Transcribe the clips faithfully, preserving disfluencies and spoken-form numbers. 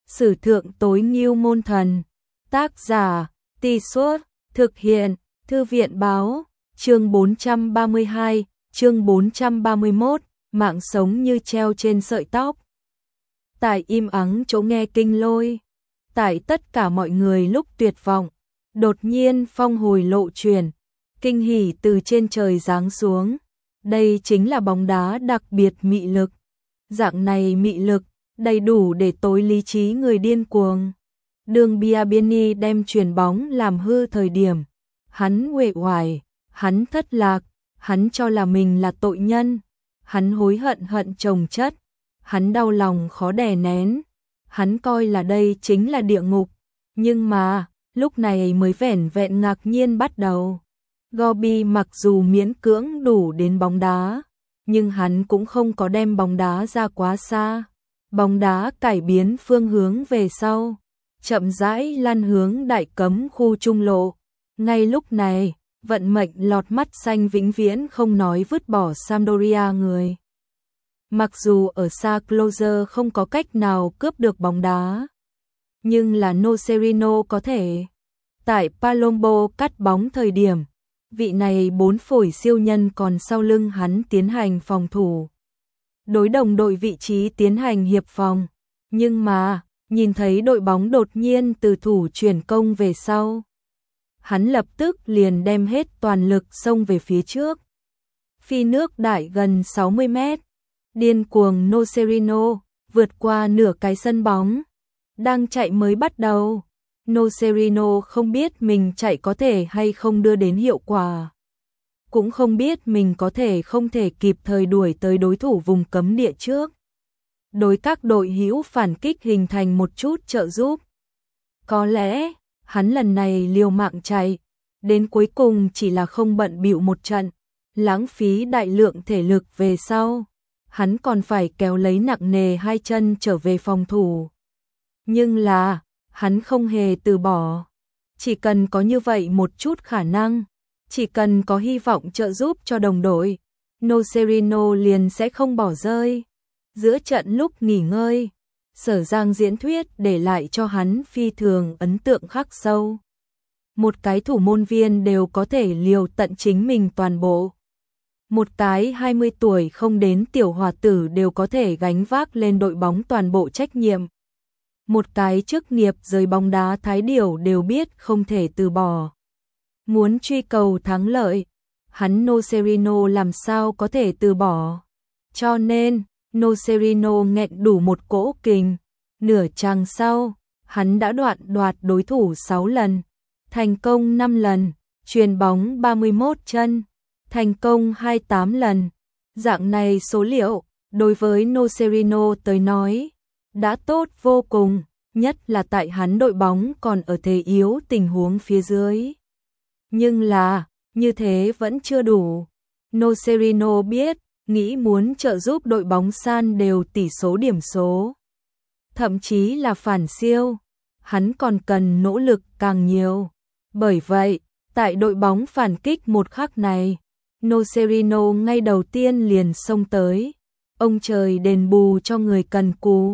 Sử thượng tối ngưu môn thần. Tác giả, Tì Suốt, thực hiện, Thư viện báo, chương bốn trăm ba mươi hai, chương bốn trăm ba mươi mốt, mạng sống như treo trên sợi tóc. Tại im ắng chỗ nghe kinh lôi, tại tất cả mọi người lúc tuyệt vọng, đột nhiên phong hồi lộ chuyển, kinh hỉ từ trên trời giáng xuống. Đây chính là bóng đá đặc biệt mị lực. Dạng này mị lực, đầy đủ để tối lý trí người điên cuồng. Đường Biabiany đem chuyền bóng làm hư thời điểm, hắn uể oải, hắn thất lạc, hắn cho là mình là tội nhân, hắn hối hận hận chồng chất, hắn đau lòng khó đè nén, hắn coi là đây chính là địa ngục, nhưng mà, lúc này mới vẻn vẹn ngạc nhiên bắt đầu. Gobi mặc dù miễn cưỡng đủ đến bóng đá, nhưng hắn cũng không có đem bóng đá ra quá xa. Bóng đá cải biến phương hướng về sau, chậm rãi lăn hướng đại cấm khu trung lộ. Ngay lúc này, vận mệnh lọt mắt xanh vĩnh viễn không nói vứt bỏ Sampdoria người. Mặc dù ở xa Closer không có cách nào cướp được bóng đá, nhưng là Nocerino có thể. Tại Palombo cắt bóng thời điểm, vị này bốn phổi siêu nhân còn sau lưng hắn tiến hành phòng thủ. Đối đồng đội vị trí tiến hành hiệp phòng, nhưng mà, nhìn thấy đội bóng đột nhiên từ thủ chuyển công về sau. Hắn lập tức liền đem hết toàn lực xông về phía trước. Phi nước đại gần sáu mươi mét, điên cuồng Nocerino, vượt qua nửa cái sân bóng. Đang chạy mới bắt đầu, Nocerino không biết mình chạy có thể hay không đưa đến hiệu quả. Cũng không biết mình có thể không thể kịp thời đuổi tới đối thủ vùng cấm địa trước. Đối các đội hữu phản kích hình thành một chút trợ giúp. Có lẽ, hắn lần này liều mạng chạy, đến cuối cùng chỉ là không bận bịu một trận, lãng phí đại lượng thể lực về sau. Hắn còn phải kéo lấy nặng nề hai chân trở về phòng thủ. Nhưng là, hắn không hề từ bỏ. Chỉ cần có như vậy một chút khả năng, chỉ cần có hy vọng trợ giúp cho đồng đội, Nocerino liền sẽ không bỏ rơi. Giữa trận lúc nghỉ ngơi, Sở Giang diễn thuyết để lại cho hắn phi thường ấn tượng khắc sâu. Một cái thủ môn viên đều có thể liều tận chính mình toàn bộ. Một cái hai mươi tuổi không đến tiểu hòa tử đều có thể gánh vác lên đội bóng toàn bộ trách nhiệm. Một cái chức nghiệp rời bóng đá thái điểu đều biết không thể từ bỏ. Muốn truy cầu thắng lợi, hắn Nocerino làm sao có thể từ bỏ. Cho nên, Nocerino nghẹn đủ một cỗ kình. Nửa chặng sau, hắn đã đoạn đoạt đối thủ sáu lần, thành công năm lần, chuyền bóng ba mươi mốt chân, thành công hai mươi tám lần. Dạng này số liệu, đối với Nocerino tới nói, đã tốt vô cùng, nhất là tại hắn đội bóng còn ở thế yếu tình huống phía dưới. Nhưng là, như thế vẫn chưa đủ. Nocerino biết, nghĩ muốn trợ giúp đội bóng san đều tỷ số điểm số. Thậm chí là phản siêu, hắn còn cần nỗ lực càng nhiều. Bởi vậy, tại đội bóng phản kích một khắc này, Nocerino ngay đầu tiên liền xông tới. Ông trời đền bù cho người cần cù.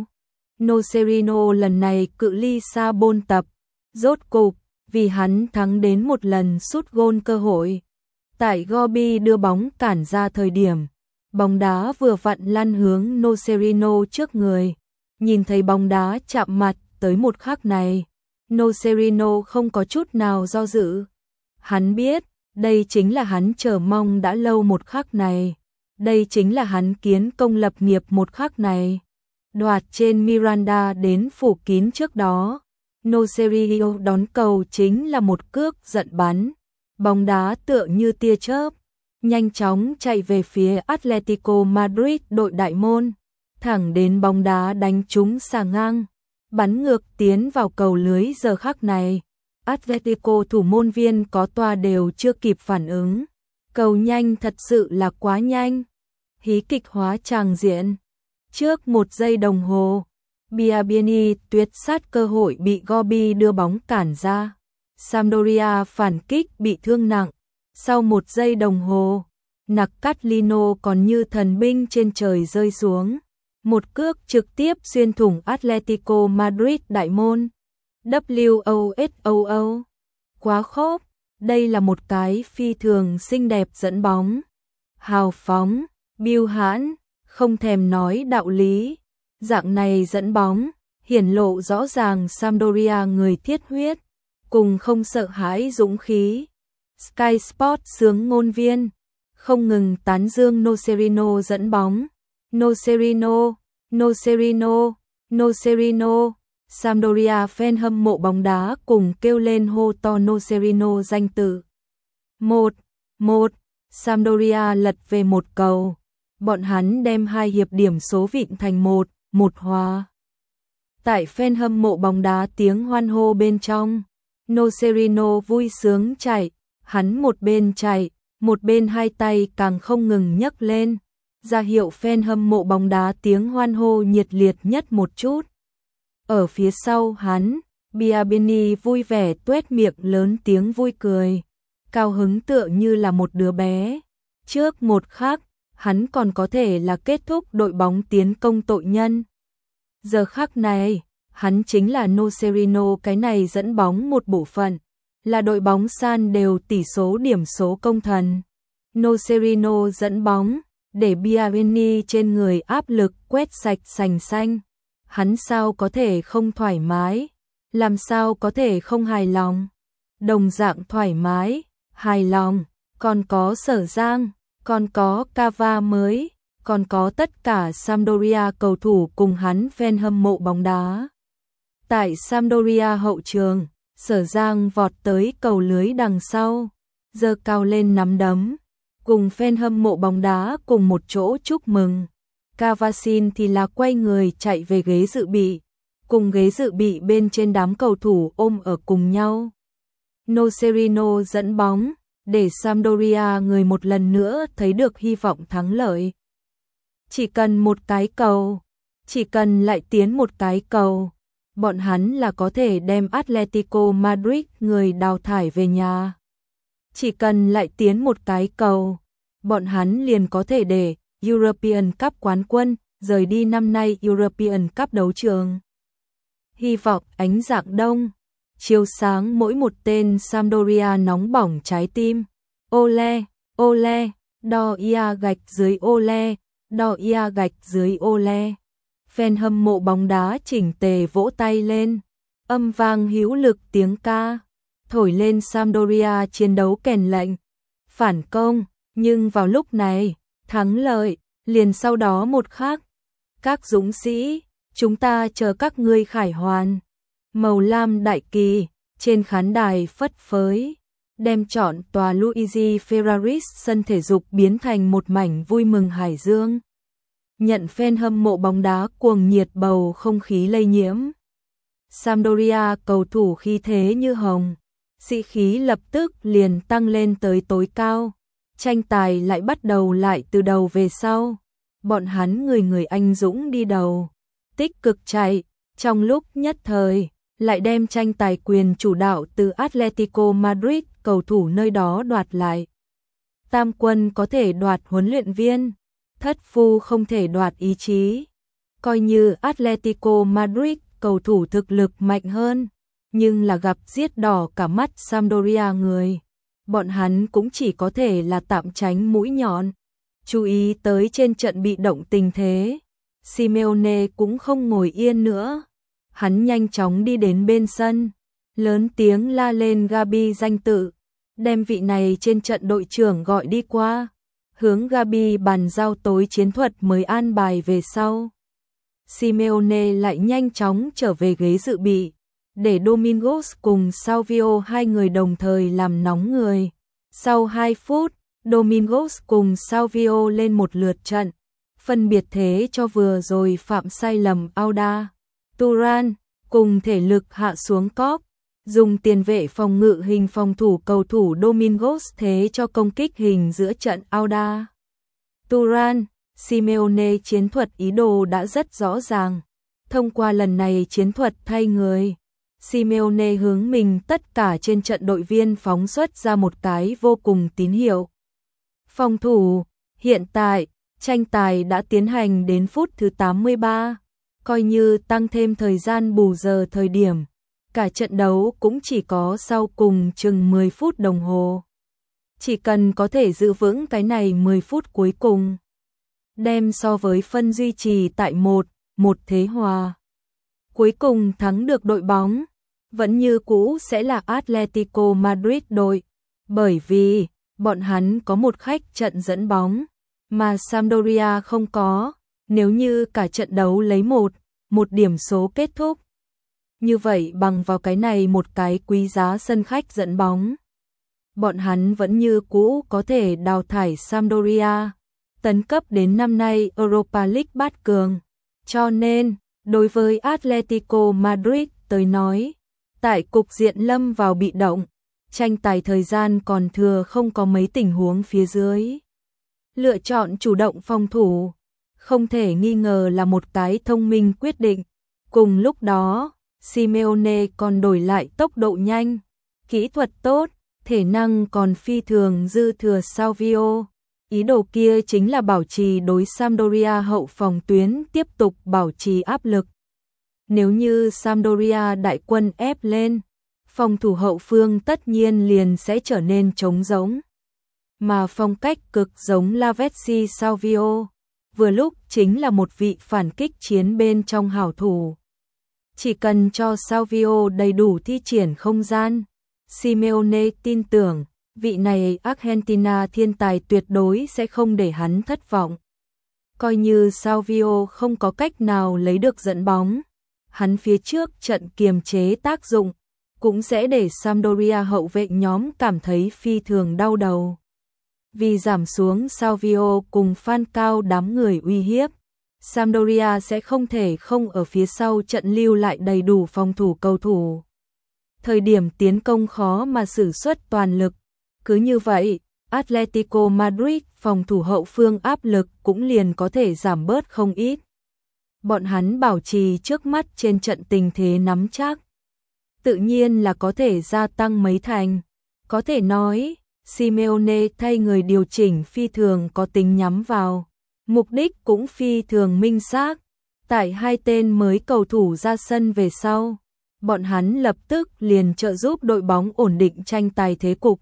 Nocerino lần này cự ly xa bôn tập, rốt cục, vì hắn thắng đến một lần sút gôn cơ hội. Tại Gobi đưa bóng cản ra thời điểm, bóng đá vừa vặn lăn hướng Nocerino trước người. Nhìn thấy bóng đá chạm mặt tới một khắc này, Nocerino không có chút nào do dự. Hắn biết, đây chính là hắn chờ mong đã lâu một khắc này. Đây chính là hắn kiến công lập nghiệp một khắc này. Đoạt trên Miranda đến phủ kín trước đó, Nocerino đón cầu chính là một cước giận bắn. Bóng đá tựa như tia chớp, nhanh chóng chạy về phía Atletico Madrid đội đại môn, thẳng đến bóng đá đánh trúng xà ngang, bắn ngược tiến vào cầu lưới. Giờ khắc này, Atletico thủ môn viên có toa đều chưa kịp phản ứng. Cầu nhanh thật sự là quá nhanh. Hí kịch hóa tràng diện. Trước một giây đồng hồ, Biabiany tuyệt sát cơ hội bị Gobi đưa bóng cản ra. Sampdoria phản kích bị thương nặng. Sau một giây đồng hồ, Naccatlino còn như thần binh trên trời rơi xuống. một cước trực tiếp xuyên thủng Atletico Madrid đại môn. W O S O O. Quá khốc, đây là một cái phi thường xinh đẹp dẫn bóng. Hào phóng, biêu hãn, không thèm nói đạo lý. Dạng này dẫn bóng, hiển lộ rõ ràng Sampdoria người thiết huyết, cùng không sợ hãi dũng khí. Sky Sport sướng ngôn viên, không ngừng tán dương Nocerino dẫn bóng. Nocerino, Nocerino, Nocerino. Sampdoria fan hâm mộ bóng đá cùng kêu lên hô to Nocerino danh tự. một một. Sampdoria lật về một cầu. Bọn hắn đem hai hiệp điểm số vịn thành một một hòa. Tại fan hâm mộ bóng đá tiếng hoan hô bên trong, Nocerino vui sướng chạy, hắn một bên chạy, một bên hai tay càng không ngừng nhấc lên, ra hiệu fan hâm mộ bóng đá tiếng hoan hô nhiệt liệt nhất một chút. Ở phía sau hắn, Biabini vui vẻ tuét miệng lớn tiếng vui cười, cao hứng tựa như là một đứa bé. Trước một khắc, hắn còn có thể là kết thúc đội bóng tiến công tội nhân. Giờ khắc này, hắn chính là Nocerino cái này dẫn bóng một bộ phận, là đội bóng san đều tỷ số điểm số công thần. Nocerino dẫn bóng, để Biabini trên người áp lực quét sạch sành xanh. Hắn sao có thể không thoải mái, làm sao có thể không hài lòng. Đồng dạng thoải mái, hài lòng, còn có Sở Giang, còn có Cava mới, còn có tất cả Sampdoria cầu thủ cùng hắn fan hâm mộ bóng đá. Tại Sampdoria hậu trường, Sở Giang vọt tới cầu lưới đằng sau, giơ cao lên nắm đấm, cùng fan hâm mộ bóng đá cùng một chỗ chúc mừng. Cavasin thì là quay người chạy về ghế dự bị, cùng ghế dự bị bên trên đám cầu thủ ôm ở cùng nhau. Nocerino dẫn bóng, để Sampdoria người một lần nữa thấy được hy vọng thắng lợi. Chỉ cần một cái cầu, chỉ cần lại tiến một cái cầu, bọn hắn là có thể đem Atletico Madrid người đào thải về nhà. Chỉ cần lại tiến một cái cầu, bọn hắn liền có thể để European Cup quán quân rời đi năm nay European Cup đấu trường. Hy vọng ánh dạng đông, chiếu sáng mỗi một tên Sampdoria nóng bỏng trái tim. Ole, ole, đo ia gạch dưới ole, đo ia gạch dưới ole. Fan hâm mộ bóng đá chỉnh tề vỗ tay lên, âm vang hữu lực tiếng ca, thổi lên Sampdoria chiến đấu kèn lệnh, phản công, nhưng vào lúc này, thắng lợi, liền sau đó một khắc. Các dũng sĩ, chúng ta chờ các ngươi khải hoàn. Màu lam đại kỳ, trên khán đài phất phới, đem trọn tòa Luigi Ferraris sân thể dục biến thành một mảnh vui mừng hải dương. Nhận fan hâm mộ bóng đá cuồng nhiệt bầu không khí lây nhiễm. Sampdoria cầu thủ khí thế như hồng, sĩ khí lập tức liền tăng lên tới tối cao. Tranh tài lại bắt đầu lại từ đầu về sau. Bọn hắn người người anh dũng đi đầu, tích cực chạy, trong lúc nhất thời, lại đem tranh tài quyền chủ đạo từ Atletico Madrid cầu thủ nơi đó đoạt lại. Tam quân có thể đoạt huấn luyện viên, thất phu không thể đoạt ý chí. Coi như Atletico Madrid cầu thủ thực lực mạnh hơn, nhưng là gặp giết đỏ cả mắt Sampdoria người. Bọn hắn cũng chỉ có thể là tạm tránh mũi nhọn. Chú ý tới trên trận bị động tình thế, Simeone cũng không ngồi yên nữa. Hắn nhanh chóng đi đến bên sân, lớn tiếng la lên Gabi danh tự, đem vị này trên trận đội trưởng gọi đi qua, hướng Gabi bàn giao tối chiến thuật mới an bài về sau. Simeone lại nhanh chóng trở về ghế dự bị, để Domingos cùng Salvio hai người đồng thời làm nóng người. Sau hai phút, Domingos cùng Salvio lên một lượt trận, phân biệt thế cho vừa rồi phạm sai lầm Auda. Turan, cùng thể lực hạ xuống cóp, dùng tiền vệ phòng ngự hình phòng thủ cầu thủ Domingos thế cho công kích hình giữa trận Auda. Turan, Simeone chiến thuật ý đồ đã rất rõ ràng. Thông qua lần này chiến thuật thay người, Simeone hướng mình tất cả trên trận đội viên phóng xuất ra một cái vô cùng tín hiệu. Phòng thủ, hiện tại, Tranh tài đã tiến hành đến phút thứ tám mươi ba, coi như tăng thêm thời gian bù giờ thời điểm. Cả trận đấu cũng chỉ có sau cùng chừng mười phút đồng hồ. Chỉ cần có thể giữ vững cái này mười phút cuối cùng, đem so với phân duy trì tại một một thế hòa. Cuối cùng thắng được đội bóng, vẫn như cũ sẽ là Atletico Madrid đội, bởi vì bọn hắn có một khách trận dẫn bóng, mà Sampdoria không có. Nếu như cả trận đấu lấy một, một điểm số kết thúc, như vậy bằng vào cái này một cái quý giá sân khách dẫn bóng, bọn hắn vẫn như cũ có thể đào thải Sampdoria, tấn cấp đến năm nay Europa League bát cường. Cho nên, đối với Atletico Madrid tới nói, tại cục diện lâm vào bị động, tranh tài thời gian còn thừa không có mấy tình huống phía dưới, lựa chọn chủ động phòng thủ, không thể nghi ngờ là một cái thông minh quyết định. Cùng lúc đó, Simeone còn đổi lại tốc độ nhanh, kỹ thuật tốt, thể năng còn phi thường dư thừa Salvio. Ý đồ kia chính là bảo trì đối Sampdoria hậu phòng tuyến tiếp tục bảo trì áp lực. Nếu như Sampdoria đại quân ép lên, phòng thủ hậu phương tất nhiên liền sẽ trở nên trống rỗng. Mà phong cách cực giống Lavezzi Salvio, vừa lúc chính là một vị phản kích chiến bên trong hảo thủ. Chỉ cần cho Salvio đầy đủ thi triển không gian, Simeone tin tưởng, vị này Argentina thiên tài tuyệt đối sẽ không để hắn thất vọng. Coi như Salvio không có cách nào lấy được dẫn bóng, hắn phía trước trận kiềm chế tác dụng, cũng sẽ để Sampdoria hậu vệ nhóm cảm thấy phi thường đau đầu. Vì giảm xuống Salvio cùng Falcao đám người uy hiếp, Sampdoria sẽ không thể không ở phía sau trận lưu lại đầy đủ phòng thủ cầu thủ. Thời điểm tiến công khó mà sử xuất toàn lực, cứ như vậy, Atletico Madrid phòng thủ hậu phương áp lực cũng liền có thể giảm bớt không ít. Bọn hắn bảo trì trước mắt trên trận tình thế nắm chắc, tự nhiên là có thể gia tăng mấy thành. Có thể nói, Simeone thay người điều chỉnh phi thường có tính nhắm vào, mục đích cũng phi thường minh xác. Tại hai tên mới cầu thủ ra sân về sau, bọn hắn lập tức liền trợ giúp đội bóng ổn định tranh tài thế cục.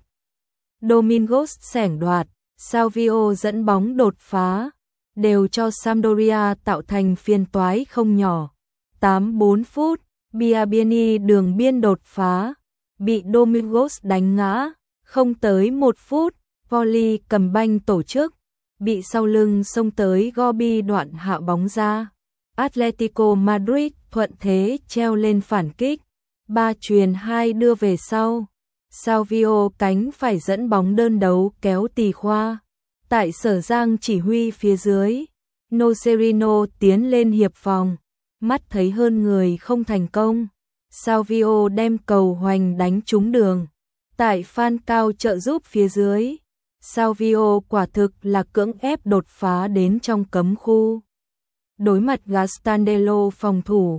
Domingos xẻng đoạt, Salvio dẫn bóng đột phá, đều cho Sampdoria tạo thành phiền toái không nhỏ. tám mươi bốn phút, Biabiany đường biên đột phá, bị Domingos đánh ngã, không tới một phút, volley cầm banh tổ chức, bị sau lưng xông tới Gobi đoạn hạ bóng ra. Atletico Madrid thuận thế treo lên phản kích, ba chuyền hai đưa về sau. Salvio cánh phải dẫn bóng đơn đấu kéo tì khoa. Tại Sở Giang chỉ huy phía dưới, Nocerino tiến lên hiệp phòng, mắt thấy hơn người không thành công. Salvio đem cầu hoành đánh trúng đường. Tại Falcao trợ giúp phía dưới, Salvio quả thực là cưỡng ép đột phá đến trong cấm khu. Đối mặt Gastandelo phòng thủ,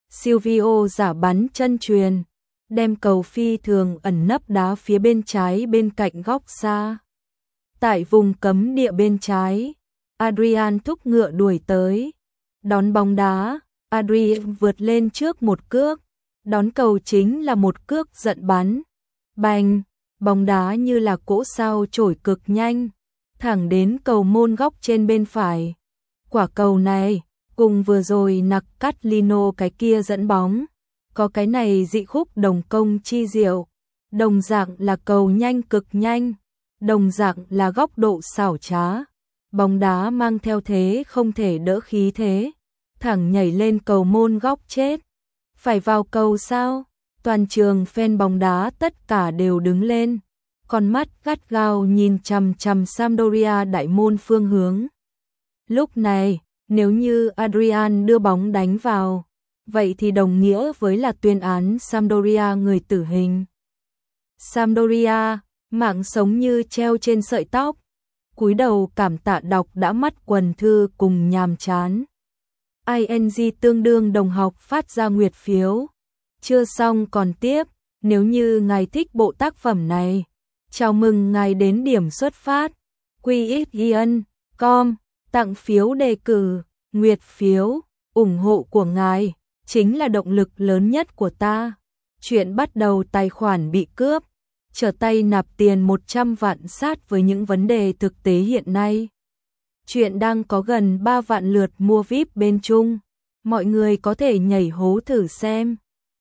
Silvio giả bắn chân chuyền, đem cầu phi thường ẩn nấp đá phía bên trái bên cạnh góc xa. Tại vùng cấm địa bên trái, Adrian thúc ngựa đuổi tới, đón bóng đá, Adrian vượt lên trước một cước, đón cầu chính là một cước giận bắn. Bành, bóng đá như là cỗ sao trổi cực nhanh, thẳng đến cầu môn góc trên bên phải. Quả cầu này, cùng vừa rồi nặc cắt Lino cái kia dẫn bóng, có cái này dị khúc đồng công chi diệu, đồng dạng là cầu nhanh cực nhanh, đồng dạng là góc độ xảo trá. Bóng đá mang theo thế không thể đỡ khí thế, thẳng nhảy lên cầu môn góc chết. Phải vào cầu sao? Toàn trường fan bóng đá tất cả đều đứng lên, con mắt gắt gao nhìn chằm chằm Sampdoria đại môn phương hướng. Lúc này, nếu như Adrian đưa bóng đánh vào, vậy thì đồng nghĩa với là tuyên án Sampdoria người tử hình. Sampdoria, mạng sống như treo trên sợi tóc, cúi đầu cảm tạ đọc đã mắt quần thư cùng nhàm chán. i en giê tương đương đồng học phát ra nguyệt phiếu. Chưa xong còn tiếp, nếu như ngài thích bộ tác phẩm này, chào mừng ngài đến điểm xuất phát. quy ích i en chấm com tặng phiếu đề cử, nguyệt phiếu, ủng hộ của ngài chính là động lực lớn nhất của ta. Chuyện bắt đầu tài khoản bị cướp, trở tay nạp tiền một trăm vạn sát với những vấn đề thực tế hiện nay. Chuyện đang có gần ba vạn lượt mua vi ai pi bên Trung, mọi người có thể nhảy hố thử xem.